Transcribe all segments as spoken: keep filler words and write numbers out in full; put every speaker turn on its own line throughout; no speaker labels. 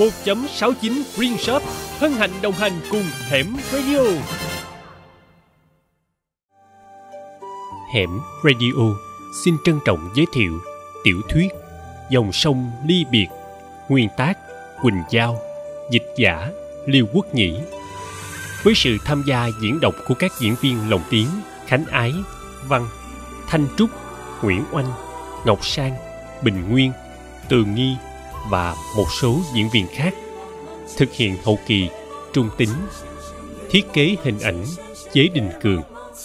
một chấm sáu chín Greenshop hân hạnh đồng hành cùng Hẻm Radio. Hẻm Radio xin trân trọng giới thiệu tiểu thuyết Dòng sông ly biệt, nguyên tác Quỳnh Giao, dịch giả Liêu Quốc Nhĩ, với sự tham gia diễn đọc của các diễn viên lồng tiếng Khánh Ái, Văn, Thanh Trúc, Nguyễn Oanh, Ngọc Sang, Bình Nguyên, Tường Nghi và một số diễn viên khác. Thực hiện hậu kỳ Trung Tính. Thiết kế hình ảnh Chế Đình Cường.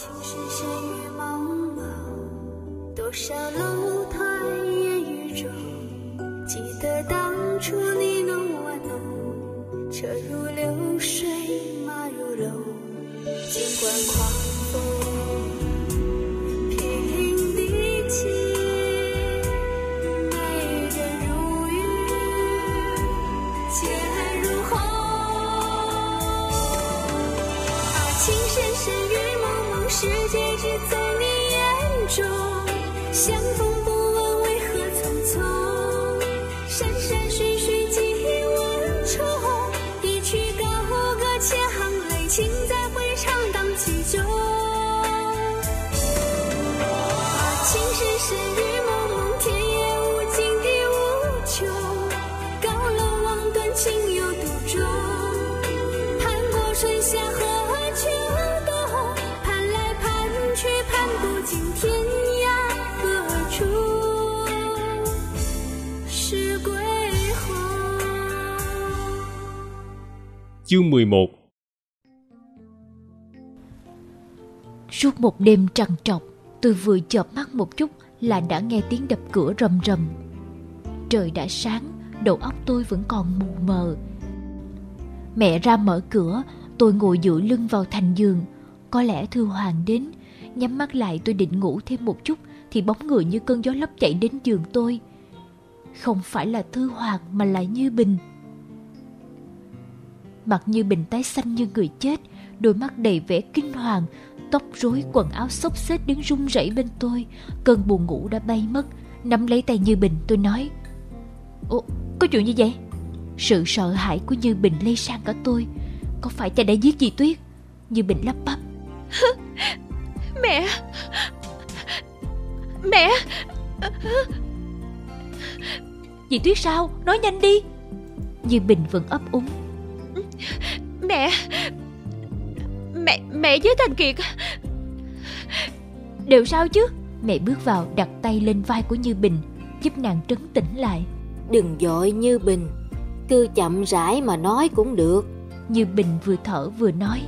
Chương mười một.
Suốt một đêm trằn trọc, tôi vừa chợp mắt một chút là đã nghe tiếng đập cửa rầm rầm. Trời đã sáng, đầu óc tôi vẫn còn mù mờ. Mẹ ra mở cửa, tôi ngồi dựa lưng vào thành giường. Có lẽ Thư Hoàng đến. Nhắm mắt lại tôi định ngủ thêm một chút thì bóng người như cơn gió lốc chạy đến giường tôi. Không phải là Thư Hoàng mà là Như Bình. Mặt Như Bình tái xanh như người chết, đôi mắt đầy vẻ kinh hoàng, tóc rối, quần áo xốc xếch đứng run rẩy bên tôi. Cơn buồn ngủ đã bay mất. Nắm lấy tay Như Bình tôi nói: "Ủa, có chuyện gì vậy?" Sự sợ hãi của Như Bình lây sang cả tôi. "Có phải cha đã giết dì Tuyết?" Như Bình lắp bắp.
Mẹ Mẹ
"Dì Tuyết sao? Nói nhanh đi." Như Bình vẫn ấp úng.
Mẹ Mẹ Mẹ với Thành Kiệt
đều sao chứ? Mẹ bước vào đặt tay lên vai của Như Bình, giúp nàng trấn tĩnh lại.
"Đừng vội Như Bình, cứ chậm rãi mà nói cũng được."
Như Bình vừa thở vừa nói: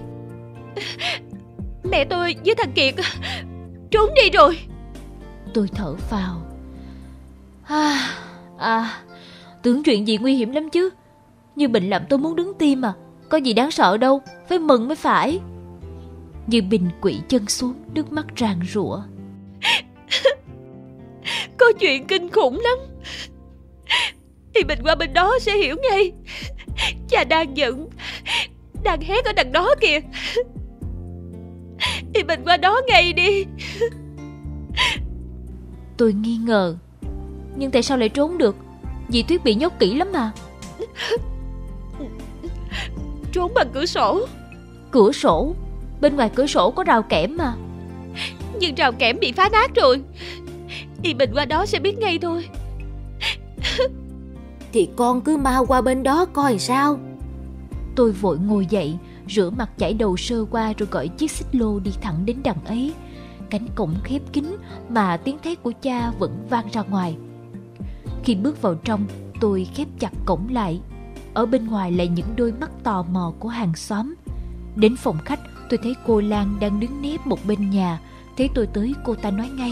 "Mẹ tôi với Thành Kiệt trốn đi rồi."
Tôi thở phào. À, à, tưởng chuyện gì nguy hiểm lắm chứ. Như Bình làm tôi muốn đứng tim à. Có gì đáng sợ đâu, phải mừng mới phải. Như Bình quỵ chân xuống, nước mắt ràn rụa.
Có chuyện kinh khủng lắm. Thì mình qua bên đó sẽ hiểu ngay. Cha đang giận, đang hét ở đằng đó kìa. Thì mình qua đó ngay đi.
Tôi nghi ngờ. Nhưng tại sao lại trốn được? Dì Tuyết bị nhốt kỹ lắm mà.
Trốn bằng cửa sổ.
Cửa sổ? Bên ngoài cửa sổ có rào kẽm mà.
Nhưng rào kẽm bị phá nát rồi. Y Bình qua đó sẽ biết ngay thôi.
Thì con cứ mau qua bên đó coi sao.
Tôi vội ngồi dậy, rửa mặt chải đầu sơ qua rồi gọi chiếc xích lô đi thẳng đến đằng ấy. Cánh cổng khép kín mà tiếng thét của cha vẫn vang ra ngoài. Khi bước vào trong, tôi khép chặt cổng lại. Ở bên ngoài là những đôi mắt tò mò của hàng xóm. Đến phòng khách, tôi thấy cô Lan đang đứng nép một bên nhà. Thấy tôi tới, cô ta nói ngay: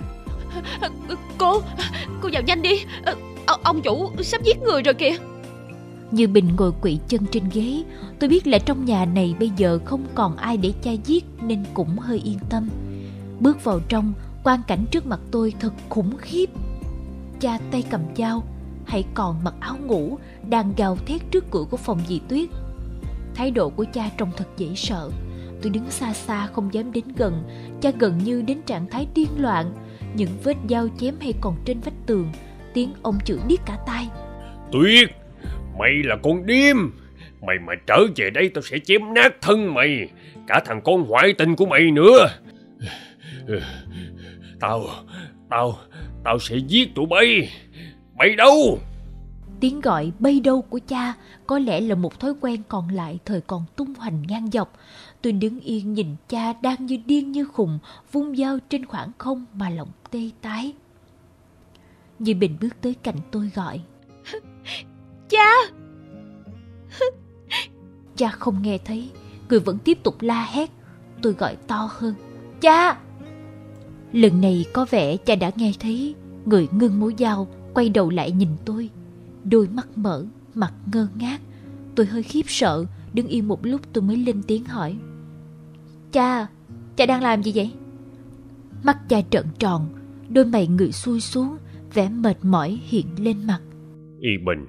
Cô, cô vào nhanh đi. Ông chủ sắp giết người rồi kìa.
Như Bình ngồi quỵ chân trên ghế. Tôi biết là trong nhà này bây giờ không còn ai để cha giết nên cũng hơi yên tâm. Bước vào trong, quang cảnh trước mặt tôi thật khủng khiếp. Cha tay cầm dao, hãy còn mặc áo ngủ, đang gào thét trước cửa của phòng dì Tuyết. Thái độ của cha trông thật dễ sợ. Tôi đứng xa xa không dám đến gần. Cha gần như đến trạng thái điên loạn. Những vết dao chém hay còn trên vách tường. Tiếng ông chửi điếc cả tai.
Tuyết, Mày là con điếm. Mày mà trở về đây tao sẽ chém nát thân mày, cả thằng con ngoại tình của mày nữa. Tao, tao, tao sẽ giết tụi bay. Bay đâu?
Tiếng gọi bay đâu của cha có lẽ là một thói quen còn lại thời còn tung hoành ngang dọc. Tôi đứng yên nhìn cha đang như điên như khùng vung dao trên khoảng không mà lòng tê tái. Dì Bình bước tới cạnh tôi gọi:
Cha!
Cha không nghe thấy, người vẫn tiếp tục la hét. Tôi gọi to hơn: Cha! Lần này có vẻ cha đã nghe thấy. Người ngưng mũi dao, quay đầu lại nhìn tôi, đôi mắt mở, mặt ngơ ngác. Tôi hơi khiếp sợ, đứng yên một lúc tôi mới lên tiếng hỏi: Cha, cha đang làm gì vậy? Mắt cha trợn tròn, đôi mày người xuôi xuống, vẻ mệt mỏi hiện lên mặt.
Y Bình,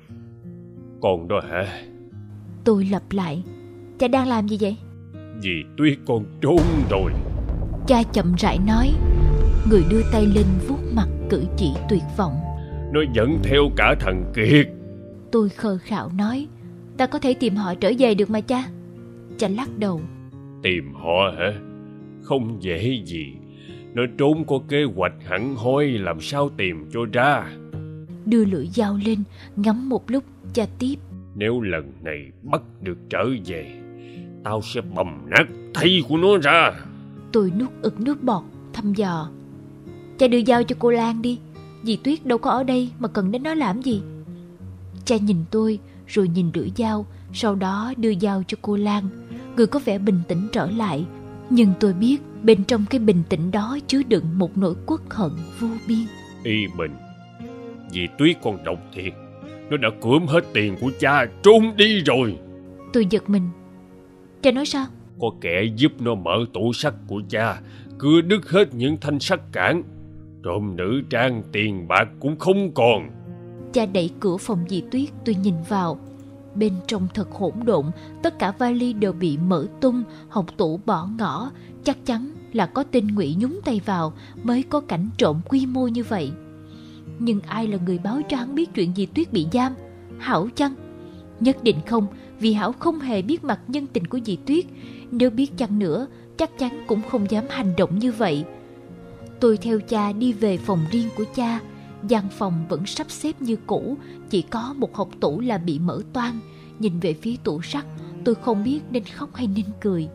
con đó hả?
Tôi lặp lại: Cha đang làm gì vậy?
Dì Tuyết con trốn rồi.
Cha chậm rãi nói, người đưa tay lên vuốt mặt, cử chỉ tuyệt vọng.
Nó dẫn theo cả thằng Kiệt.
Tôi khờ khạo nói: Ta có thể tìm họ trở về được mà cha. Cha lắc đầu:
Tìm họ hả? Không dễ gì. Nó trốn có kế hoạch hẳn hoi, làm sao tìm cho ra.
Đưa lưỡi dao lên, ngắm một lúc, cha tiếp:
Nếu lần này bắt được trở về, tao sẽ bầm nát thây của nó ra.
Tôi nuốt ực nước bọt, thăm dò: Cha đưa dao cho cô Lan đi. Dì Tuyết đâu có ở đây mà cần đến nó làm gì. Cha nhìn tôi rồi nhìn lưỡi dao, sau đó đưa dao cho cô Lan. Người có vẻ bình tĩnh trở lại, nhưng tôi biết bên trong cái bình tĩnh đó chứa đựng một nỗi uất hận vô biên.
Y Bình, dì Tuyết con độc thiệt. Nó đã cưỡng hết tiền của cha, trốn đi rồi.
Tôi giật mình. Cha nói sao?
Có kẻ giúp nó mở tủ sắt của cha, cưa đứt hết những thanh sắt cản. Trộm nữ trang, tiền bạc cũng không còn.
Cha đẩy cửa phòng dì Tuyết, tôi nhìn vào. Bên trong thật hỗn độn, tất cả vali đều bị mở tung, hộc tủ bỏ ngỏ. Chắc chắn là có tên ngụy nhúng tay vào mới có cảnh trộm quy mô như vậy. Nhưng ai là người báo cho hắn biết chuyện dì Tuyết bị giam? Hảo chăng? Nhất định không, vì Hảo không hề biết mặt nhân tình của dì Tuyết. Nếu biết chăng nữa, chắc chắn cũng không dám hành động như vậy. Tôi theo cha đi về phòng riêng của cha. Gian phòng vẫn sắp xếp như cũ, chỉ có một hộc tủ là bị mở toang. Nhìn về phía tủ sắt, tôi không biết nên khóc hay nên cười.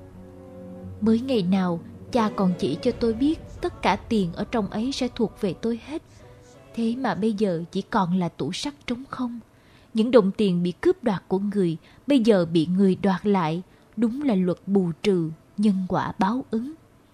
Mới ngày nào, cha còn chỉ cho tôi biết tất cả tiền ở trong ấy sẽ thuộc về tôi hết. Thế mà bây giờ chỉ còn là tủ sắt trống không. Những đồng tiền bị cướp đoạt của người, bây giờ bị người đoạt lại. Đúng là luật bù trừ, nhân quả báo ứng.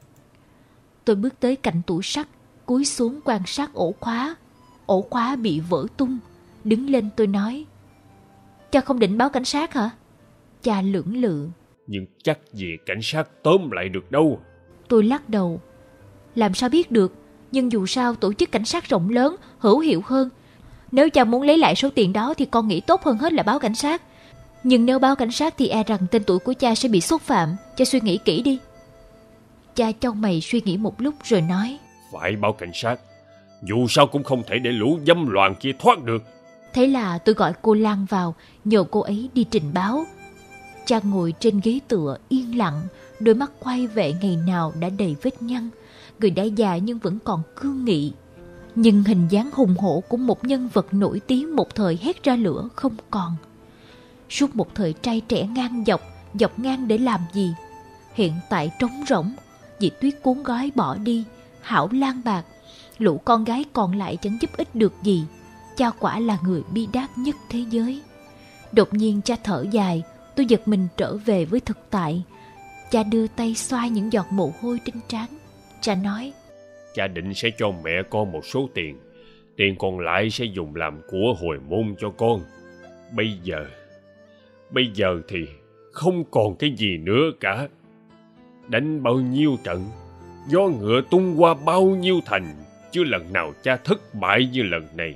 Tôi bước tới cạnh tủ sắt, cúi xuống quan sát ổ khóa. Ổ khóa bị vỡ tung. Đứng lên tôi nói: Cha không định báo cảnh sát hả? Cha lưỡng lự:
Nhưng chắc gì cảnh sát tóm lại được đâu.
Tôi lắc đầu: Làm sao biết được? Nhưng dù sao tổ chức cảnh sát rộng lớn, hữu hiệu hơn. Nếu cha muốn lấy lại số tiền đó thì con nghĩ tốt hơn hết là báo cảnh sát. Nhưng nếu báo cảnh sát thì e rằng tên tuổi của cha sẽ bị xúc phạm. Cha suy nghĩ kỹ đi. Cha chau mày suy nghĩ một lúc rồi nói:
Phải báo cảnh sát. Dù sao cũng không thể để lũ dâm loạn kia thoát được.
Thế là tôi gọi cô Lan vào, nhờ cô ấy đi trình báo. Cha ngồi trên ghế tựa yên lặng, đôi mắt quay về ngày nào đã đầy vết nhăn. Người đã già nhưng vẫn còn cương nghị. Nhưng hình dáng hùng hổ của một nhân vật nổi tiếng một thời hét ra lửa không còn. Suốt một thời trai trẻ ngang dọc, dọc ngang để làm gì? Hiện tại trống rỗng. Dì Tuyết cuốn gói bỏ đi, Hảo lang bạc. Lũ con gái còn lại chẳng giúp ích được gì. Cha quả là người bi đát nhất thế giới. Đột nhiên cha thở dài. Tôi giật mình trở về với thực tại. Cha đưa tay xoa những giọt mồ hôi trên trán. Cha nói:
Cha định sẽ cho mẹ con một số tiền. Tiền còn lại sẽ dùng làm của hồi môn cho con. Bây giờ Bây giờ thì không còn cái gì nữa cả. Đánh bao nhiêu trận, gió ngựa tung qua bao nhiêu thành, chưa lần nào cha thất bại như lần này.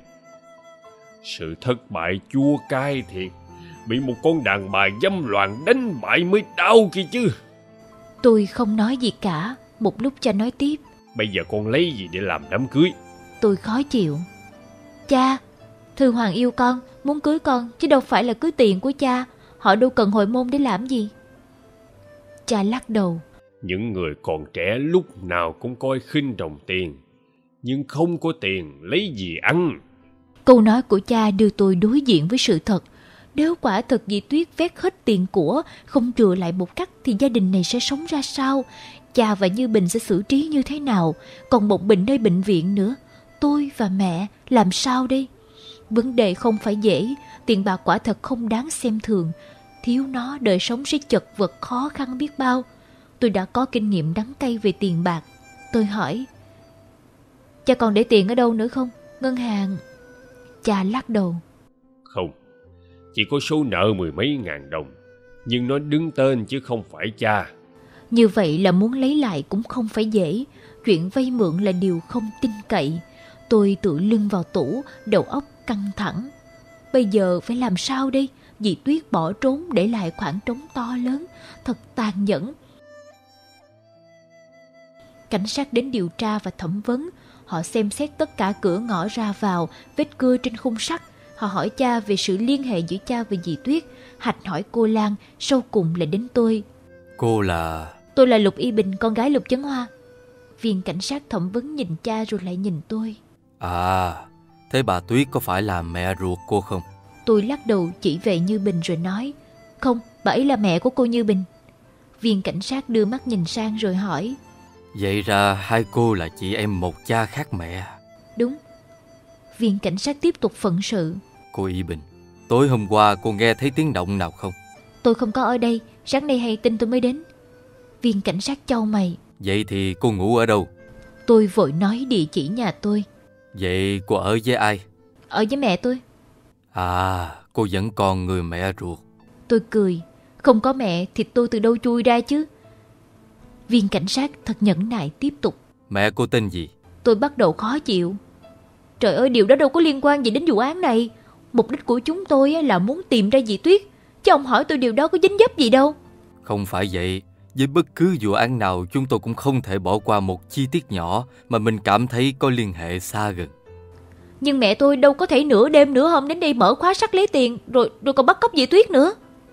Sự thất bại chua cay thiệt. Bị một con đàn bà dâm loạn đánh bại mới đau kia chứ.
Tôi không nói gì cả. Một lúc cha nói tiếp:
Bây giờ con lấy gì để làm đám cưới?
Tôi khó chịu: Cha, Thư Hoàng yêu con, muốn cưới con, chứ đâu phải là cưới tiền của cha. Họ đâu cần hồi môn để làm gì. Cha lắc đầu.
Những người còn trẻ lúc nào cũng coi khinh đồng tiền, nhưng không có tiền lấy gì ăn.
Câu nói của cha đưa tôi đối diện với sự thật. Nếu quả thật dì Tuyết vét hết tiền của, không chừa lại một cắc, thì gia đình này sẽ sống ra sao? Cha và Như Bình sẽ xử trí như thế nào? Còn một Bình nơi bệnh viện nữa. Tôi và mẹ làm sao đây? Vấn đề không phải dễ. Tiền bạc quả thật không đáng xem thường. Thiếu nó đời sống sẽ chật vật khó khăn biết bao. Tôi đã có kinh nghiệm đắng cay về tiền bạc. Tôi hỏi, cha còn để tiền ở đâu nữa không? Ngân hàng? Cha lắc đầu.
Không, chỉ có số nợ mười mấy ngàn đồng, nhưng nó đứng tên chứ không phải cha.
Như vậy là muốn lấy lại cũng không phải dễ. Chuyện vay mượn là điều không tin cậy. Tôi tựa lưng vào tủ, đầu óc căng thẳng. Bây giờ phải làm sao đây? Dì Tuyết bỏ trốn để lại khoảng trống to lớn. Thật tàn nhẫn. Cảnh sát đến điều tra và thẩm vấn. Họ xem xét tất cả cửa ngõ ra vào, vết cưa trên khung sắt. Họ hỏi cha về sự liên hệ giữa cha và dì Tuyết. Hạch hỏi cô Lan, sau cùng là đến tôi.
Cô là...
Tôi là Lục Y Bình, con gái Lục Chấn Hoa. Viên cảnh sát thẩm vấn nhìn cha rồi lại nhìn tôi.
À, thế bà Tuyết có phải là mẹ ruột cô không?
Tôi lắc đầu chỉ về Như Bình rồi nói, không, bà ấy là mẹ của cô Như Bình. Viên cảnh sát đưa mắt nhìn sang rồi hỏi,
vậy ra hai cô là chị em một cha khác mẹ?
Đúng. Viên cảnh sát tiếp tục phận sự.
Cô Y Bình, tối hôm qua cô nghe thấy tiếng động nào không?
Tôi không có ở đây, sáng nay hay tin tôi mới đến. Viên cảnh sát chau mày.
Vậy thì cô ngủ ở đâu?
Tôi vội nói địa chỉ nhà tôi.
Vậy cô ở với ai?
Ở với mẹ tôi.
À, cô vẫn còn người mẹ ruột.
Tôi cười, không có mẹ thì tôi từ đâu chui ra chứ. Viên cảnh sát thật nhẫn nại tiếp tục.
Mẹ cô tên gì?
Tôi bắt đầu khó chịu. Trời ơi, điều đó đâu có liên quan gì đến vụ án này. Mục đích của chúng tôi là muốn tìm ra dì Tuyết, chứ ông hỏi tôi điều đó có dính dấp gì đâu.
Không phải vậy. Với bất cứ vụ án nào, chúng tôi cũng không thể bỏ qua một chi tiết nhỏ mà mình cảm thấy có liên hệ xa gần.
Nhưng mẹ tôi đâu có thể nửa đêm nửa hôm đến đây mở khóa sắt lấy tiền, rồi rồi còn bắt cóc dì Tuyết nữa.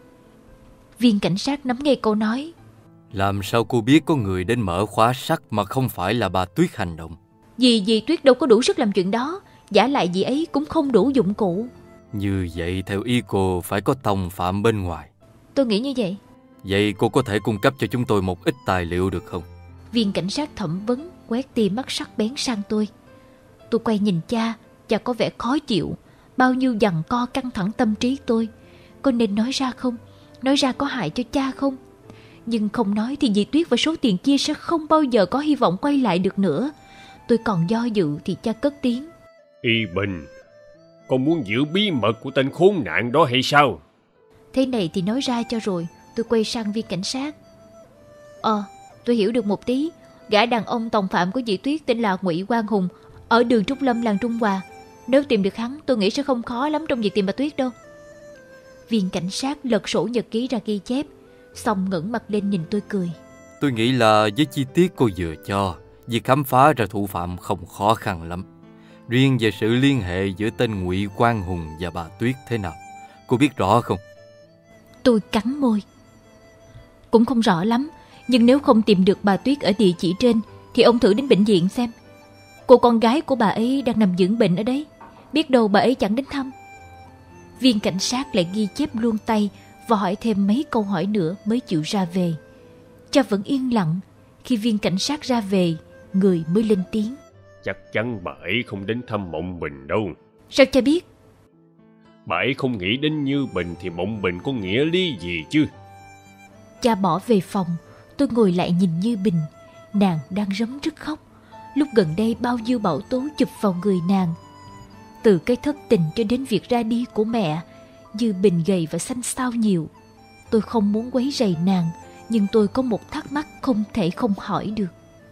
Viên cảnh sát nắm nghe câu nói.
Làm sao cô biết có người đến mở khóa sắt mà không phải là bà Tuyết hành động?
Vì dì Tuyết đâu có đủ sức làm chuyện đó. Giả lại dì ấy cũng không đủ dụng cụ.
Như vậy theo ý cô phải có tòng phạm bên ngoài.
Tôi nghĩ như vậy.
Vậy cô có thể cung cấp cho chúng tôi một ít tài liệu được không?
Viên cảnh sát thẩm vấn quét tia mắt sắc bén sang tôi. Tôi quay nhìn cha. Cha có vẻ khó chịu. Bao nhiêu giằng co căng thẳng tâm trí tôi. Có nên nói ra không? Nói ra có hại cho cha không? Nhưng không nói thì dì Tuyết và số tiền kia sẽ không bao giờ có hy vọng quay lại được nữa. Tôi còn do dự thì cha cất tiếng.
Y Bình, con muốn giữ bí mật của tên khốn nạn đó hay sao?
Thế này thì nói ra cho rồi. Tôi quay sang viên cảnh sát. Ờ, tôi hiểu được một tí. Gã đàn ông tòng phạm của dì Tuyết tên là Ngụy Quang Hùng, ở đường Trúc Lâm, làng Trung Hòa. Nếu tìm được hắn, tôi nghĩ sẽ không khó lắm trong việc tìm bà Tuyết đâu. Viên cảnh sát lật sổ nhật ký ra ghi chép, xong ngẩng mặt lên nhìn tôi cười.
Tôi nghĩ là với chi tiết cô vừa cho, việc khám phá ra thủ phạm không khó khăn lắm. Riêng về sự liên hệ giữa tên Ngụy Quang Hùng và bà Tuyết thế nào, cô biết rõ không?
Tôi cắn môi. Cũng không rõ lắm, nhưng nếu không tìm được bà Tuyết ở địa chỉ trên thì ông thử đến bệnh viện xem. Cô con gái của bà ấy đang nằm dưỡng bệnh ở đấy. Biết đâu bà ấy chẳng đến thăm. Viên cảnh sát lại ghi chép luôn tay và hỏi thêm mấy câu hỏi nữa mới chịu ra về. Cha vẫn yên lặng. Khi viên cảnh sát ra về, người mới lên tiếng.
Chắc chắn bà ấy không đến thăm Mộng Bình đâu.
Sao cha biết?
Bà ấy không nghĩ đến Như Bình thì Mộng Bình có nghĩa lý gì chứ?
Cha bỏ về phòng. Tôi ngồi lại nhìn Như Bình. Nàng đang rấm rứt khóc. Lúc gần đây bao nhiêu bão tố chụp vào người nàng. Từ cái thất tình cho đến việc ra đi của mẹ, Như Bình gầy và xanh xao nhiều. Tôi không muốn quấy rầy nàng, nhưng tôi có một thắc mắc không thể không hỏi được.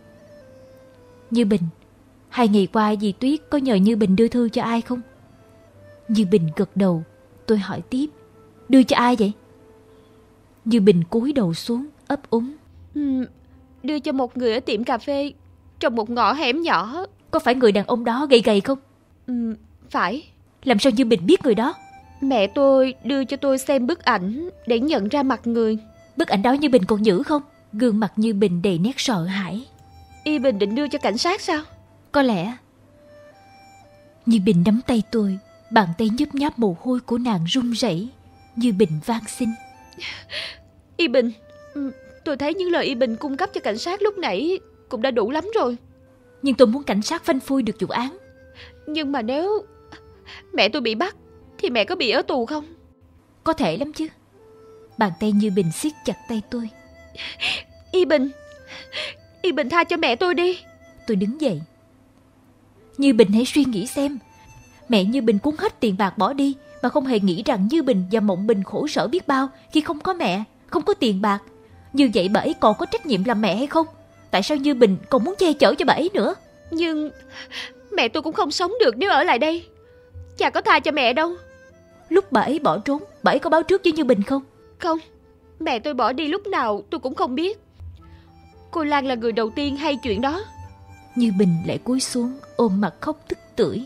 Như Bình, hai ngày qua dì Tuyết có nhờ Như Bình đưa thư cho ai không? Như Bình gật đầu. Tôi hỏi tiếp, đưa cho ai vậy? Như Bình cúi đầu xuống ấp úng.
Ừ, đưa cho một người ở tiệm cà phê trong một ngõ hẻm nhỏ.
Có phải người đàn ông đó gầy gầy không?
Ừ, phải.
Làm sao Như Bình biết người đó?
Mẹ tôi đưa cho tôi xem bức ảnh để nhận ra mặt người.
Bức ảnh đó Như Bình còn giữ không? Gương mặt Như Bình đầy nét sợ hãi.
Y Bình định đưa cho cảnh sát sao?
Có lẽ. Như Bình nắm tay tôi, bàn tay nhấp nháp mồ hôi của nàng run rẩy. Như Bình van xin.
Y Bình, tôi thấy những lời Y Bình cung cấp cho cảnh sát lúc nãy cũng đã đủ lắm rồi.
Nhưng tôi muốn cảnh sát phanh phui được vụ án.
Nhưng mà nếu mẹ tôi bị bắt thì mẹ có bị ở tù không?
Có thể lắm chứ. Bàn tay Như Bình siết chặt tay tôi.
Y Bình, Y Bình tha cho mẹ tôi đi.
Tôi đứng dậy. Như Bình hãy suy nghĩ xem. Mẹ Như Bình cuốn hết tiền bạc bỏ đi, mà không hề nghĩ rằng Như Bình và Mộng Bình khổ sở biết bao khi không có mẹ, không có tiền bạc. Như vậy bà ấy còn có trách nhiệm làm mẹ hay không? Tại sao Như Bình còn muốn che chở cho bà ấy nữa?
Nhưng mẹ tôi cũng không sống được nếu ở lại đây. Cha có tha cho mẹ đâu.
Lúc bà ấy bỏ trốn, bà ấy có báo trước với Như Bình không?
Không, mẹ tôi bỏ đi lúc nào tôi cũng không biết. Cô Lan là người đầu tiên hay chuyện đó.
Như Bình lại cúi xuống ôm mặt khóc tức tưởi.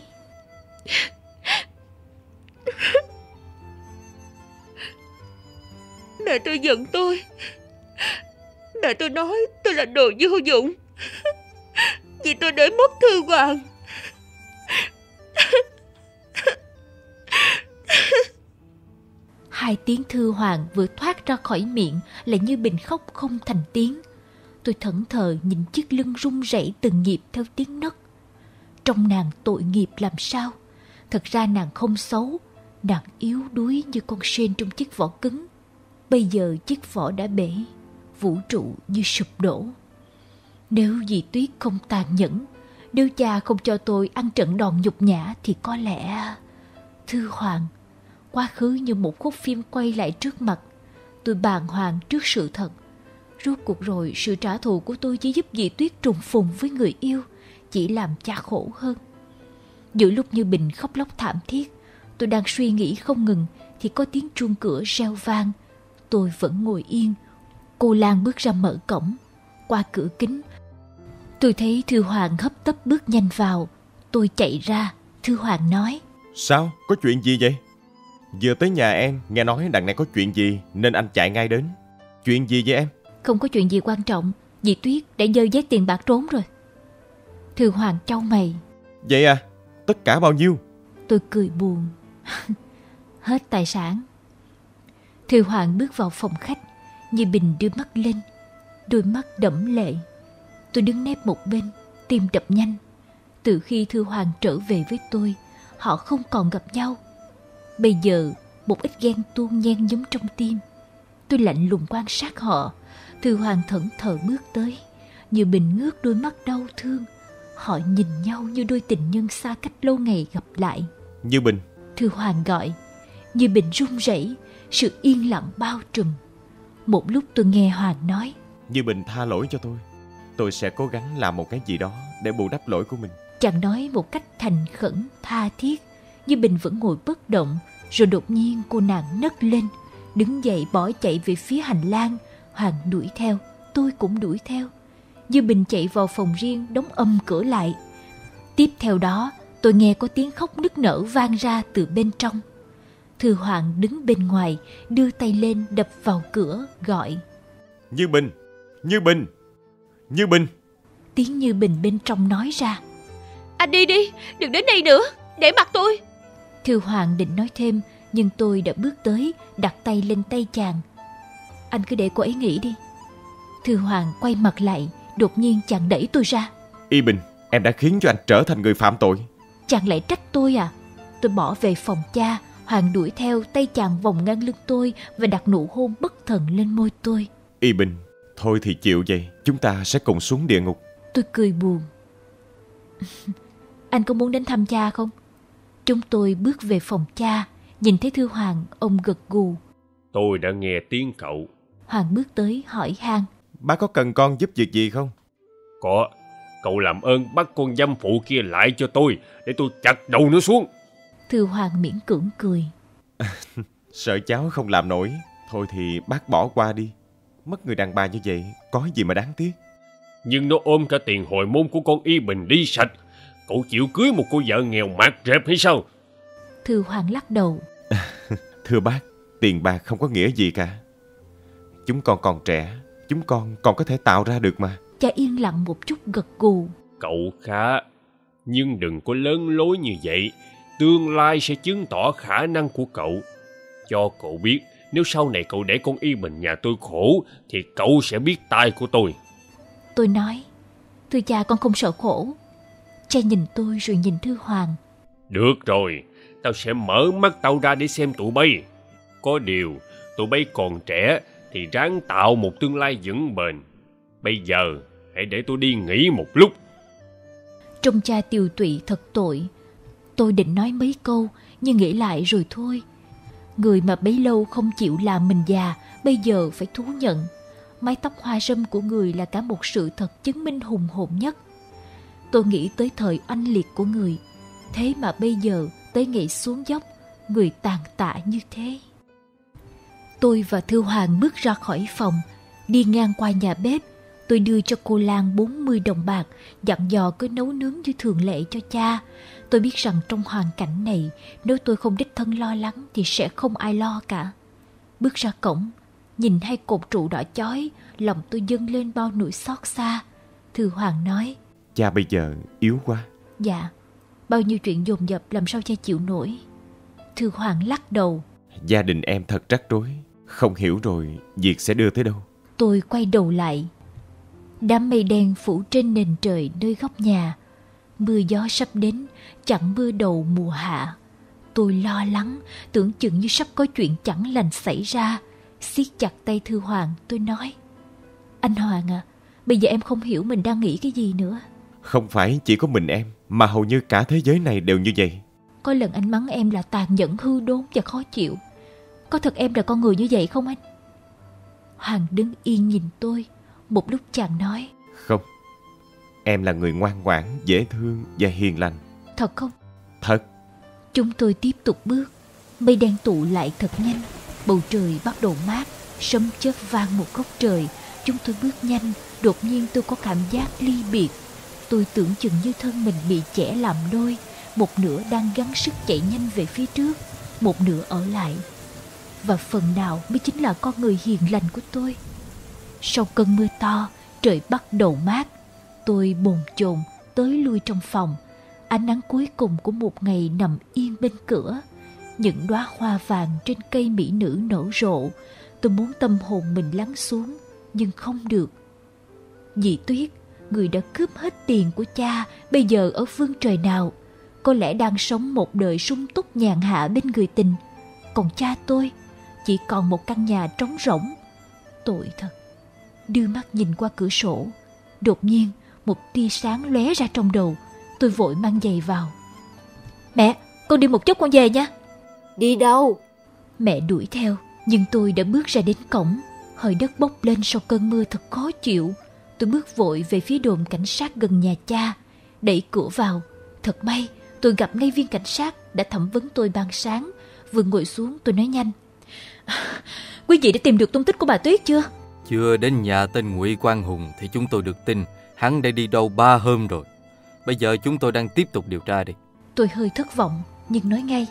Mẹ tôi giận tôi. Mẹ tôi nói tôi là đồ vô dụng vì tôi để mất Thư Hoàng.
Hai tiếng Thư Hoàng vừa thoát ra khỏi miệng là Như Bình khóc không thành tiếng. Tôi thẫn thờ nhìn chiếc lưng run rẩy từng nhịp theo tiếng nấc. Trong nàng tội nghiệp làm sao? Thật ra nàng không xấu, nàng yếu đuối như con sên trong chiếc vỏ cứng. Bây giờ chiếc vỏ đã bể, vũ trụ như sụp đổ. Nếu dì Tuyết không tàn nhẫn, nếu cha không cho tôi ăn trận đòn nhục nhã thì có lẽ... Thư Hoàng, quá khứ như một khúc phim quay lại trước mặt. Tôi bàng hoàng trước sự thật. Rốt cuộc rồi sự trả thù của tôi chỉ giúp dì Tuyết trùng phùng với người yêu, chỉ làm cha khổ hơn. Giữa lúc Như Bình khóc lóc thảm thiết, tôi đang suy nghĩ không ngừng thì có tiếng chuông cửa reo vang. Tôi vẫn ngồi yên. Cô Lan bước ra mở cổng. Qua cửa kính, tôi thấy Thư Hoàng hấp tấp bước nhanh vào. Tôi chạy ra. Thư Hoàng nói:
Sao? Có chuyện gì vậy? Vừa tới nhà em, nghe nói đằng này có chuyện gì nên anh chạy ngay đến. Chuyện gì vậy em?
Không có chuyện gì quan trọng. Dì Tuyết đã dơ dét tiền bạc trốn rồi. Thư Hoàng chau mày.
Vậy à? Tất cả bao nhiêu?
Tôi cười buồn. Hết tài sản. Thư Hoàng bước vào phòng khách. Như Bình đưa mắt lên, đôi mắt đẫm lệ. Tôi đứng nép một bên, tim đập nhanh. Từ khi Thư Hoàng trở về với tôi, họ không còn gặp nhau. Bây giờ một ít ghen tuông nhen nhóm trong tim. Tôi lạnh lùng quan sát họ. Thư Hoàng thẫn thờ bước tới. Như Bình ngước đôi mắt đau thương. Họ nhìn nhau như đôi tình nhân xa cách lâu ngày gặp lại.
Như Bình.
Thư Hoàng gọi. Như Bình run rẩy. Sự yên lặng bao trùm. Một lúc tôi nghe Hoàng nói:
Như Bình tha lỗi cho tôi. Tôi sẽ cố gắng làm một cái gì đó để bù đắp lỗi của mình.
Chàng nói một cách thành khẩn, tha thiết. Như Bình vẫn ngồi bất động. Rồi đột nhiên cô nàng nấc lên, đứng dậy bỏ chạy về phía hành lang. Hoàng đuổi theo, tôi cũng đuổi theo. Như Bình chạy vào phòng riêng, đóng ầm cửa lại. Tiếp theo đó, tôi nghe có tiếng khóc nức nở vang ra từ bên trong. Thư Hoàng đứng bên ngoài, đưa tay lên đập vào cửa, gọi:
Như Bình! Như Bình! Như Bình!
Tiếng Như Bình bên trong nói ra:
Anh đi đi, đừng đến đây nữa, để mặt tôi.
Thư Hoàng định nói thêm, nhưng tôi đã bước tới, đặt tay lên tay chàng. Anh cứ để cô ấy nghỉ đi. Thư Hoàng quay mặt lại, đột nhiên chàng đẩy tôi ra.
Y Bình, em đã khiến cho anh trở thành người phạm tội.
Chàng lại trách tôi à? Tôi bỏ về phòng cha. Hoàng đuổi theo, tay chàng vòng ngang lưng tôi và đặt nụ hôn bất thần lên môi tôi.
Y Bình, thôi thì chịu vậy, chúng ta sẽ cùng xuống địa ngục.
Tôi cười buồn. Anh có muốn đến thăm cha không? Chúng tôi bước về phòng cha. Nhìn thấy Thư Hoàng, ông gật gù.
Tôi đã nghe tiếng cậu.
Hoàng bước tới hỏi han:
Bác có cần con giúp việc gì không?
Có. Cậu làm ơn bắt con dâm phụ kia lại cho tôi, để tôi chặt đầu nó xuống.
Thư Hoàng miễn cưỡng cười.
Sợ cháu không làm nổi. Thôi thì bác bỏ qua đi. Mất người đàn bà như vậy, có gì mà đáng tiếc.
Nhưng nó ôm cả tiền hồi môn của con Y Bình đi sạch. Cậu chịu cưới một cô vợ nghèo mạt rệp hay sao?
Thư Hoàng lắc đầu.
Thưa bác, tiền bạc không có nghĩa gì cả. Chúng con còn trẻ, chúng con còn có thể tạo ra được mà.
Cha yên lặng một chút gật gù.
Cậu khá, nhưng đừng có lớn lối như vậy. Tương lai sẽ chứng tỏ khả năng của cậu. Cho cậu biết, nếu sau này cậu để con Y Bình nhà tôi khổ, thì cậu sẽ biết tai của tôi.
Tôi nói, thưa cha, con không sợ khổ. Cha nhìn tôi rồi nhìn Thư Hoàng.
Được rồi, tao sẽ mở mắt tao ra để xem tụi bay. Có điều, tụi bay còn trẻ thì ráng tạo một tương lai vững bền. Bây giờ, hãy để tôi đi nghỉ một lúc.
Trông cha tiều tụy thật tội. Tôi định nói mấy câu, nhưng nghĩ lại rồi thôi. Người mà bấy lâu không chịu làm mình già, bây giờ phải thú nhận. Mái tóc hoa râm của người là cả một sự thật chứng minh hùng hồn nhất. Tôi nghĩ tới thời oanh liệt của người. Thế mà bây giờ, tới ngày xuống dốc, người tàn tạ như thế. Tôi và Thư Hoàng bước ra khỏi phòng, đi ngang qua nhà bếp. Tôi đưa cho cô Lan bốn mươi đồng bạc, dặn dò cứ nấu nướng như thường lệ cho cha. Tôi biết rằng trong hoàn cảnh này, nếu tôi không đích thân lo lắng thì sẽ không ai lo cả. Bước ra cổng, nhìn hai cột trụ đỏ chói, lòng tôi dâng lên bao nỗi xót xa. Thư Hoàng nói,
cha bây giờ yếu quá.
Dạ, bao nhiêu chuyện dồn dập làm sao cha chịu nổi. Thư Hoàng lắc đầu.
Gia đình em thật rắc rối, không hiểu rồi việc sẽ đưa tới đâu.
Tôi quay đầu lại. Đám mây đen phủ trên nền trời nơi góc nhà. Mưa gió sắp đến, chẳng mưa đầu mùa hạ. Tôi lo lắng, tưởng chừng như sắp có chuyện chẳng lành xảy ra. Siết chặt tay Thư Hoàng, tôi nói, anh Hoàng à, bây giờ em không hiểu mình đang nghĩ cái gì nữa.
Không phải chỉ có mình em, mà hầu như cả thế giới này đều như vậy.
Có lần anh mắng em là tàn nhẫn, hư đốn và khó chịu. Có thật em là con người như vậy không anh? Hoàng đứng yên nhìn tôi. Một lúc chàng nói,
không, em là người ngoan ngoãn, dễ thương và hiền lành.
Thật không?
Thật.
Chúng tôi tiếp tục bước. Mây đen tụ lại thật nhanh. Bầu trời bắt đầu mát. Sấm chớp vang một góc trời. Chúng tôi bước nhanh. Đột nhiên tôi có cảm giác ly biệt. Tôi tưởng chừng như thân mình bị chẻ làm đôi. Một nửa đang gắng sức chạy nhanh về phía trước, một nửa ở lại. Và phần nào mới chính là con người hiền lành của tôi. Sau cơn mưa to, trời bắt đầu mát. Tôi bồn chồn tới lui trong phòng. Ánh nắng cuối cùng của một ngày nằm yên bên cửa. Những đóa hoa vàng trên cây mỹ nữ nở rộ. Tôi muốn tâm hồn mình lắng xuống, nhưng không được. Dì Tuyết, người đã cướp hết tiền của cha, bây giờ ở phương trời nào? Có lẽ đang sống một đời sung túc nhàn hạ bên người tình. Còn cha tôi chỉ còn một căn nhà trống rỗng. Tội thật. Đưa mắt nhìn qua cửa sổ, đột nhiên một tia sáng lóe ra trong đầu. Tôi vội mang giày vào. Mẹ, con đi một chút con về nha.
Đi đâu?
Mẹ đuổi theo, nhưng tôi đã bước ra đến cổng. Hơi đất bốc lên sau cơn mưa thật khó chịu. Tôi bước vội về phía đồn cảnh sát gần nhà cha, đẩy cửa vào. Thật may, tôi gặp ngay viên cảnh sát đã thẩm vấn tôi ban sáng. Vừa ngồi xuống tôi nói nhanh, quý vị đã tìm được tung tích của bà Tuyết chưa?
Chưa đến nhà tên Ngụy Quang Hùng thì chúng tôi được tin hắn đã đi đâu ba hôm rồi. Bây giờ chúng tôi đang tiếp tục điều tra đi.
Tôi hơi thất vọng nhưng nói ngay,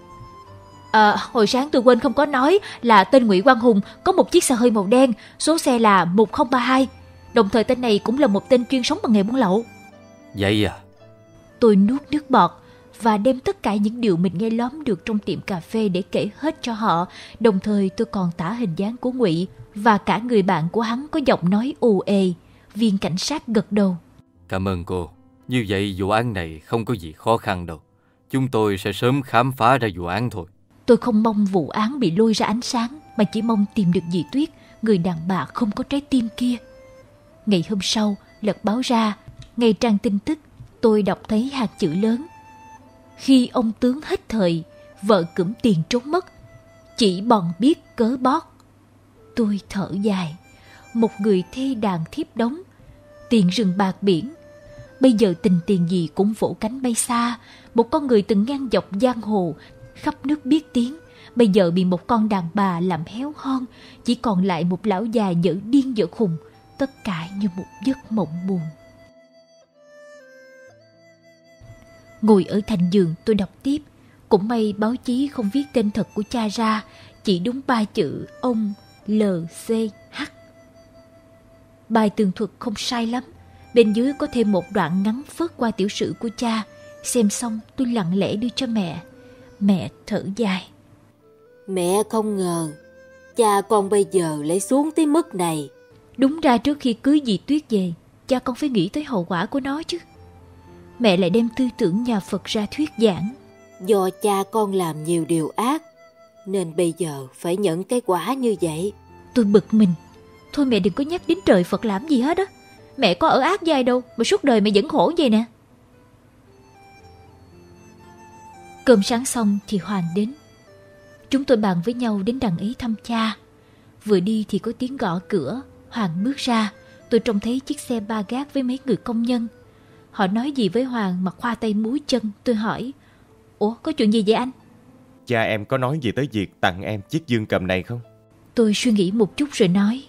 À, hồi sáng tôi quên không có nói là tên Ngụy Quang Hùng có một chiếc xe hơi màu đen, số xe là một không ba hai. Đồng thời tên này cũng là một tên chuyên sống bằng nghề buôn lậu.
Vậy à?
Tôi nuốt nước bọt và đem tất cả những điều mình nghe lóm được trong tiệm cà phê để kể hết cho họ. Đồng thời tôi còn tả hình dáng của Ngụy và cả người bạn của hắn có giọng nói ù ề. Viên cảnh sát gật đầu.
Cảm ơn cô. Như vậy vụ án này không có gì khó khăn đâu. Chúng tôi sẽ sớm khám phá ra vụ án thôi.
Tôi không mong vụ án bị lôi ra ánh sáng, mà chỉ mong tìm được dì Tuyết, người đàn bà không có trái tim kia. Ngày hôm sau, lật báo ra, ngay trang tin tức, tôi đọc thấy hàng chữ lớn: khi ông tướng hết thời, vợ cưỡng tiền trốn mất, chỉ bòn biết cớ bót. Tôi thở dài, một người thê đàn thiếp đóng, tiền rừng bạc biển. Bây giờ tình tiền gì cũng vỗ cánh bay xa. Một con người từng ngang dọc giang hồ, khắp nước biết tiếng, bây giờ bị một con đàn bà làm héo hon, chỉ còn lại một lão già dở điên dở khùng. Tất cả như một giấc mộng buồn. Ngồi ở thành giường tôi đọc tiếp. Cũng may báo chí không viết tên thật của cha ra, chỉ đúng ba chữ ông lờ xê hát. Bài tường thuật không sai lắm. Bên dưới có thêm một đoạn ngắn phớt qua tiểu sử của cha. Xem xong tôi lặng lẽ đưa cho mẹ. Mẹ thở dài.
Mẹ không ngờ cha con bây giờ lại xuống tới mức này.
Đúng ra trước khi cưới dì Tuyết về, cha con phải nghĩ tới hậu quả của nó chứ. Mẹ lại đem tư tưởng nhà Phật ra thuyết giảng.
Do cha con làm nhiều điều ác, nên bây giờ phải nhận cái quả như vậy.
Tôi bực mình. Thôi mẹ đừng có nhắc đến trời Phật làm gì hết á. Mẹ có ở ác với ai đâu mà suốt đời mẹ vẫn khổ vậy nè. Cơm sáng xong thì Hoàng đến. Chúng tôi bàn với nhau đến đằng ấy thăm cha. Vừa đi thì có tiếng gõ cửa. Hoàng bước ra. Tôi trông thấy chiếc xe ba gác với mấy người công nhân. Họ nói gì với Hoàng mà khoa tay múi chân. Tôi hỏi: Ủa, có chuyện gì vậy anh?
Cha em có nói gì tới việc tặng em chiếc dương cầm này không?
Tôi suy nghĩ một chút rồi nói: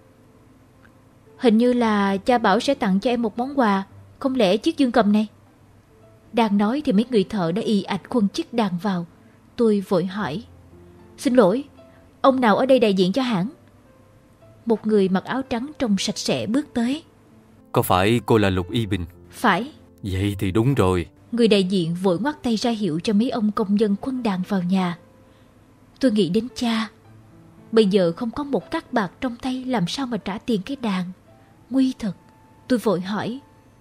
Hình như là cha bảo sẽ tặng cho em một món quà. Không lẽ chiếc dương cầm này? Đang nói thì mấy người thợ đã ì ạch khuân chiếc đàn vào. Tôi vội hỏi: Xin lỗi, ông nào ở đây đại diện cho hãng? Một người mặc áo trắng trông sạch sẽ bước tới.
Có phải cô là Lục Y Bình?
Phải.
Vậy thì đúng rồi.
Người đại diện vội ngoắc tay ra hiệu cho mấy ông công nhân khuân đàn vào nhà. Tôi nghĩ đến cha. Bây giờ không có một cắc bạc trong tay, làm sao mà trả tiền cái đàn? Nguy thật. Tôi vội hỏi: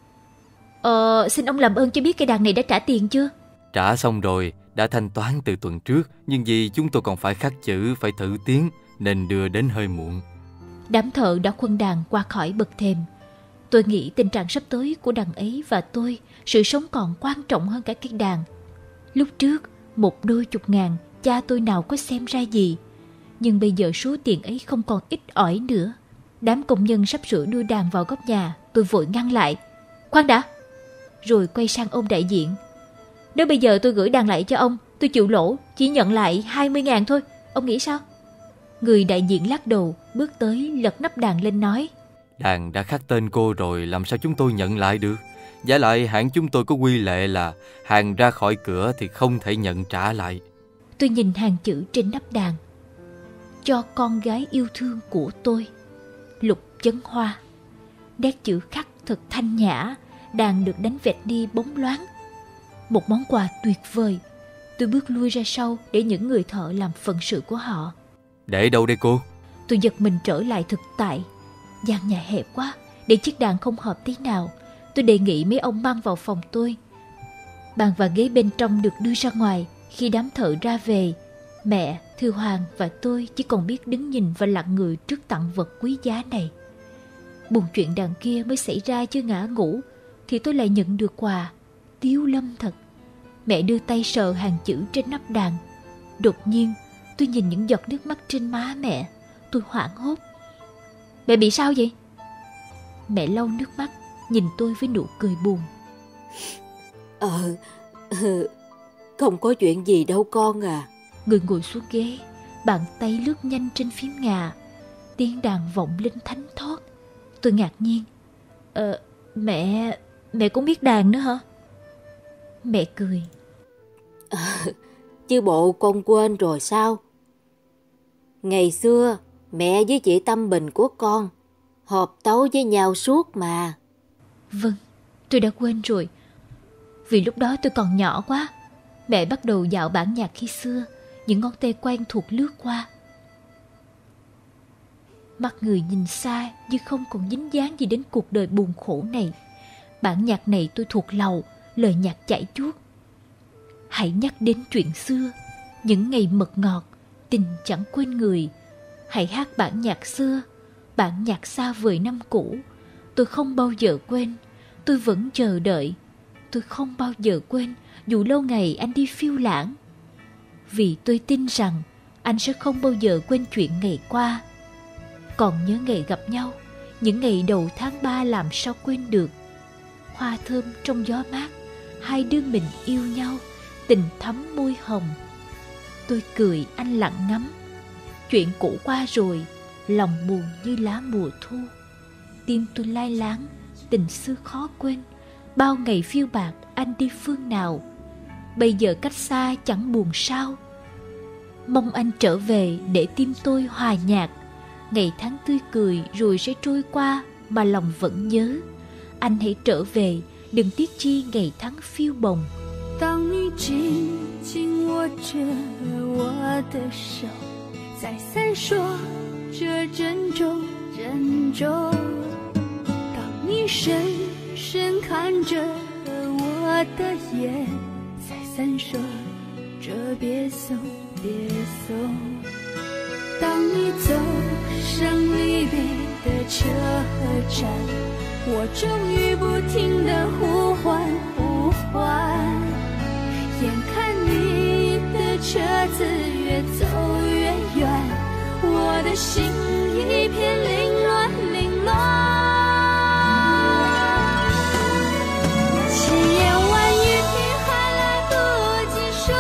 Ờ, xin ông làm ơn cho biết cái đàn này đã trả tiền chưa?
Trả xong rồi, đã thanh toán từ tuần trước. Nhưng vì chúng tôi còn phải khắc chữ, phải thử tiếng, nên đưa đến hơi muộn.
Đám thợ đã khuân đàn qua khỏi bậc thềm. Tôi nghĩ tình trạng sắp tới của đàn ấy và tôi, sự sống còn quan trọng hơn cả cái đàn. Lúc trước, một đôi chục ngàn, cha tôi nào có xem ra gì. Nhưng bây giờ số tiền ấy không còn ít ỏi nữa. Đám công nhân sắp sửa đưa đàn vào góc nhà. Tôi vội ngăn lại: Khoan đã! Rồi quay sang ông đại diện: Nếu bây giờ tôi gửi đàn lại cho ông, tôi chịu lỗ, chỉ nhận lại hai mươi ngàn thôi. Ông nghĩ sao? Người đại diện lắc đầu, bước tới lật nắp đàn lên nói:
Đàn đã khắc tên cô rồi, làm sao chúng tôi nhận lại được? Giả lại hãng chúng tôi có quy lệ là hàng ra khỏi cửa thì không thể nhận trả lại.
Tôi nhìn hàng chữ trên nắp đàn: Cho con gái yêu thương của tôi, Lục Chấn Hoa. Nét chữ khắc thật thanh nhã, đàn được đánh vẹt đi bóng loáng. Một món quà tuyệt vời. Tôi bước lui ra sau để những người thợ làm phận sự của họ.
Để đâu đây cô?
Tôi giật mình trở lại thực tại. Gian nhà hẹp quá, để chiếc đàn không hợp tí nào. Tôi đề nghị mấy ông mang vào phòng tôi. Bàn và ghế bên trong được đưa ra ngoài. Khi đám thợ ra về, mẹ, Thư Hoàng và tôi chỉ còn biết đứng nhìn và lặng người trước tặng vật quý giá này. Buồn chuyện đàn kia mới xảy ra chưa ngã ngủ thì tôi lại nhận được quà. Tiếu lâm thật. Mẹ đưa tay sờ hàng chữ trên nắp đàn. Đột nhiên tôi nhìn những giọt nước mắt trên má mẹ. Tôi hoảng hốt: Mẹ bị sao vậy? Mẹ lau nước mắt, nhìn tôi với nụ cười buồn.
Ờ, ờ không có chuyện gì đâu con à.
Người ngồi xuống ghế, bàn tay lướt nhanh trên phím ngà. Tiếng đàn vọng lên thánh thót. Tôi ngạc nhiên: Ờ, mẹ, mẹ cũng biết đàn nữa hả? Mẹ cười:
À, chứ bộ con quên rồi sao? Ngày xưa, mẹ với chị Tâm Bình của con họp tấu với nhau suốt mà.
Vâng, tôi đã quên rồi. Vì lúc đó tôi còn nhỏ quá. Mẹ bắt đầu dạo bản nhạc khi xưa, những ngón tay quen thuộc lướt qua. Mắt người nhìn xa như không còn dính dáng gì đến cuộc đời buồn khổ này. Bản nhạc này tôi thuộc lầu, lời nhạc chảy chuốt. Hãy nhắc đến chuyện xưa, những ngày mật ngọt, tình chẳng quên người. Hãy hát bản nhạc xưa, bản nhạc xa vời năm cũ. Tôi không bao giờ quên, tôi vẫn chờ đợi. Tôi không bao giờ quên, dù lâu ngày anh đi phiêu lãng. Vì tôi tin rằng anh sẽ không bao giờ quên chuyện ngày qua. Còn nhớ ngày gặp nhau, những ngày đầu tháng ba làm sao quên được. Hoa thơm trong gió mát, hai đứa mình yêu nhau, tình thắm môi hồng. Tôi cười, anh lặng ngắm. Chuyện cũ qua rồi, lòng buồn như lá mùa thu. Tim tôi lai láng, tình xưa khó quên. Bao ngày phiêu bạt anh đi phương nào. bây giờ cách xa chẳng buồn sao. Mong anh trở về để tim tôi hòa nhạc. Ngày tháng tươi cười rồi sẽ trôi qua mà lòng vẫn nhớ. Anh hãy trở về, đừng tiếc chi ngày tháng phiêu bồng.
当你紧紧握着我的手，在闪烁着珍重珍重。当你深深看着我的眼，在闪烁着别送别送。当你走上离别的车站，我终于不停地呼唤呼唤。眼看你的车子越走越远，我的心一片凌乱凌乱。千言万语还来不及说，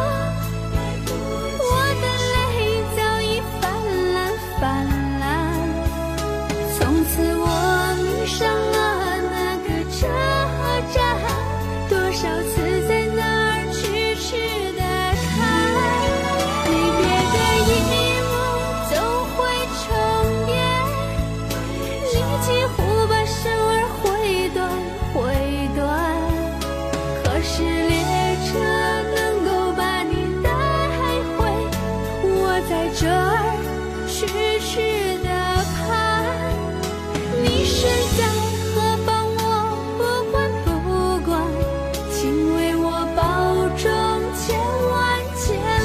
我的泪早已泛滥泛滥。从此我迷上了那个车站，多少次在那这儿痴痴地盼，你身在何方我不管不管，请为我保重千万千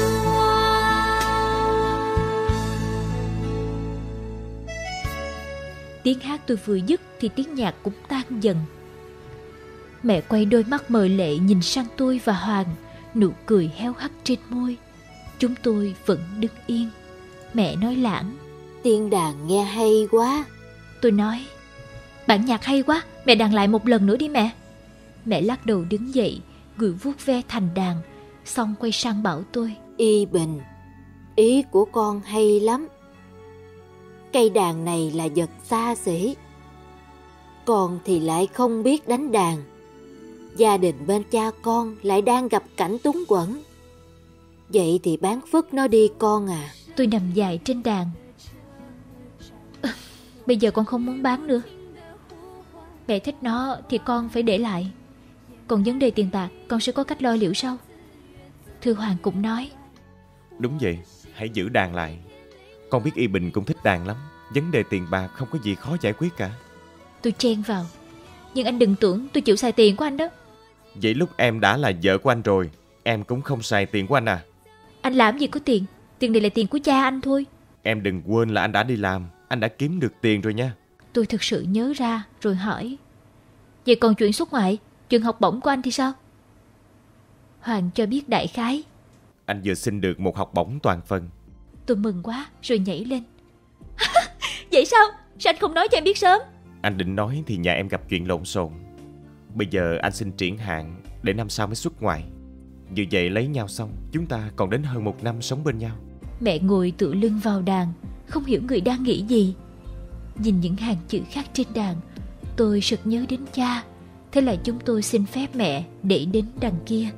万。
Tiếng hát tôi vừa dứt thì tiếng nhạc cũng tan dần. Mẹ quay đôi mắt mờ lệ nhìn sang tôi và Hoàng, nụ cười héo hắt trên môi. Chúng tôi vẫn đứng yên. Mẹ nói lãng:
Tiên đàn nghe hay quá.
Tôi nói: Bản nhạc hay quá, mẹ đàn lại một lần nữa đi mẹ. Mẹ lắc đầu đứng dậy, gửi vuốt ve thành đàn, xong quay sang bảo tôi:
Y Bình, ý của con hay lắm. Cây đàn này là vật xa xỉ, con thì lại không biết đánh đàn. Gia đình bên cha con lại đang gặp cảnh túng quẫn. Vậy thì bán phứt nó đi con à.
Tôi nằm dài trên đàn. À, bây giờ con không muốn bán nữa. Mẹ thích nó thì con phải để lại. Còn vấn đề tiền bạc con sẽ có cách lo liệu sau. Thư Hoàng cũng nói:
Đúng vậy, hãy giữ đàn lại. Con biết Y Bình cũng thích đàn lắm. Vấn đề tiền bạc không có gì khó giải quyết cả.
Tôi chen vào: Nhưng anh đừng tưởng tôi chịu xài tiền của anh đó.
Vậy lúc em đã là vợ của anh rồi, em cũng không xài tiền của anh à?
Anh làm gì có tiền. Tiền này là tiền của cha anh thôi.
Em đừng quên là anh đã đi làm. Anh đã kiếm được tiền rồi nha.
Tôi thực sự nhớ ra rồi hỏi: Vậy còn chuyện xuất ngoại, chuyện học bổng của anh thì sao? Hoàng cho biết đại khái.
Anh vừa xin được một học bổng toàn phần.
Tôi mừng quá rồi nhảy lên. Vậy sao? Sao anh không nói cho em biết sớm?
Anh định nói thì nhà em gặp chuyện lộn xộn. Bây giờ anh xin triển hạn để năm sau mới xuất ngoại. Như vậy lấy nhau xong, chúng ta còn đến hơn một năm sống bên nhau.
Mẹ ngồi tựa lưng vào đàn, không hiểu người đang nghĩ gì. Nhìn những hàng chữ khác trên đàn, tôi sực nhớ đến cha. Thế là chúng tôi xin phép mẹ để đến đằng kia.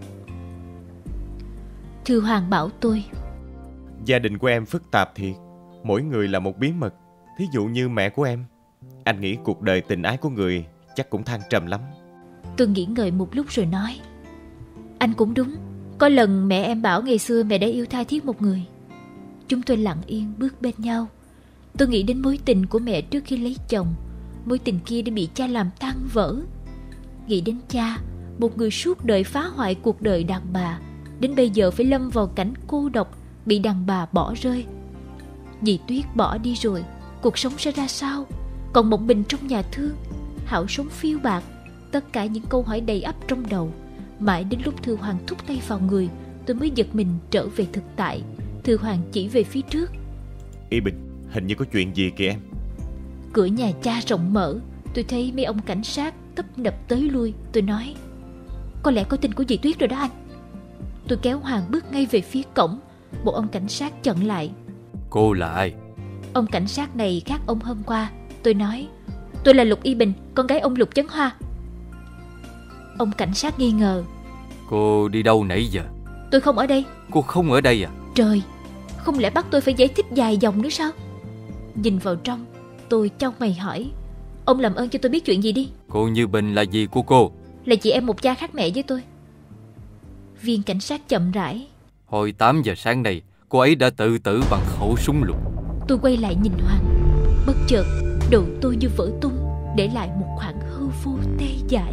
Thư Hoàng bảo tôi:
Gia đình của em phức tạp thiệt. Mỗi người là một bí mật. Thí dụ như mẹ của em, anh nghĩ cuộc đời tình ái của người chắc cũng thăng trầm lắm.
Tôi nghĩ ngợi một lúc rồi nói: Anh cũng đúng. Có lần mẹ em bảo ngày xưa mẹ đã yêu tha thiết một người. Chúng tôi lặng yên bước bên nhau. Tôi nghĩ đến mối tình của mẹ trước khi lấy chồng. Mối tình kia đã bị cha làm tan vỡ. Nghĩ đến cha, một người suốt đời phá hoại cuộc đời đàn bà, đến bây giờ phải lâm vào cảnh cô độc, bị đàn bà bỏ rơi. Dì Tuyết bỏ đi rồi, cuộc sống sẽ ra sao? Còn một mình trong nhà thương, Hảo sống phiêu bạt. Tất cả những câu hỏi đầy ắp trong đầu. Mãi đến lúc Thư Hoàng thúc tay vào người, tôi mới giật mình trở về thực tại. Thư Hoàng chỉ về phía trước:
Y Bình, hình như có chuyện gì kìa em.
Cửa nhà cha rộng mở. Tôi thấy mấy ông cảnh sát tấp nập tới lui. Tôi nói: Có lẽ có tin của dì Tuyết rồi đó anh. Tôi kéo Hoàng bước ngay về phía cổng. Một ông cảnh sát chặn lại:
Cô là ai?
Ông cảnh sát này khác ông hôm qua. Tôi nói: Tôi là Lục Y Bình, con gái ông Lục Chấn Hoa. Ông cảnh sát nghi ngờ:
Cô đi đâu nãy giờ?
Tôi không ở đây.
Cô không ở đây à?
Trời, không lẽ bắt tôi phải giải thích dài dòng nữa sao? Nhìn vào trong, tôi chau mày hỏi: Ông làm ơn cho tôi biết chuyện gì đi.
Cô Như Bình là gì của cô?
Là chị em một cha khác mẹ với tôi. Viên cảnh sát chậm rãi:
Hồi tám giờ sáng nay, cô ấy đã tự tử bằng khẩu súng lục.
Tôi quay lại nhìn Hoàng. Bất chợt, đầu tôi như vỡ tung, để lại một khoảng hư vô tê dại.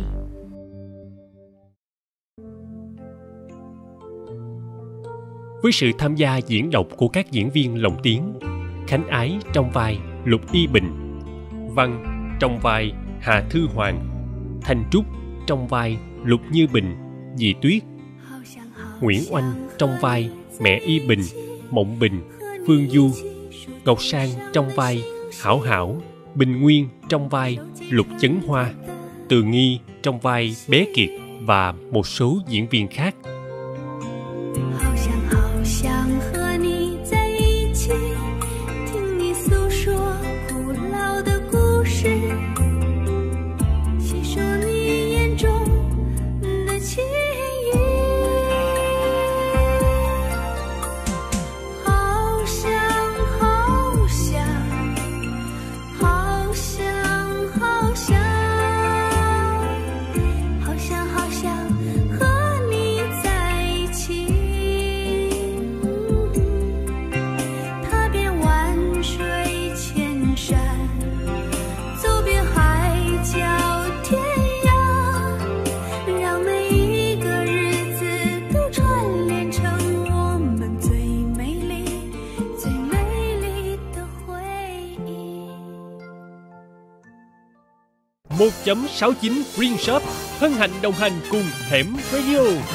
Với sự tham gia diễn đọc của các diễn viên lồng tiếng: Khánh Ái trong vai Lục Y Bình, Văn trong vai Hà Thư Hoàng, Thanh Trúc trong vai Lục Như Bình, Dì Tuyết, Nguyễn Oanh trong vai mẹ Y Bình, Mộng Bình, Phương Du, Ngọc Sang trong vai Hảo Hảo, Bình Nguyên trong vai Lục Chấn Hoa, Từ Nghi trong vai Bé Kiệt và một số diễn viên khác. một chấm sáu chín Green Shop hân hạnh đồng hành cùng Hẻm Radio.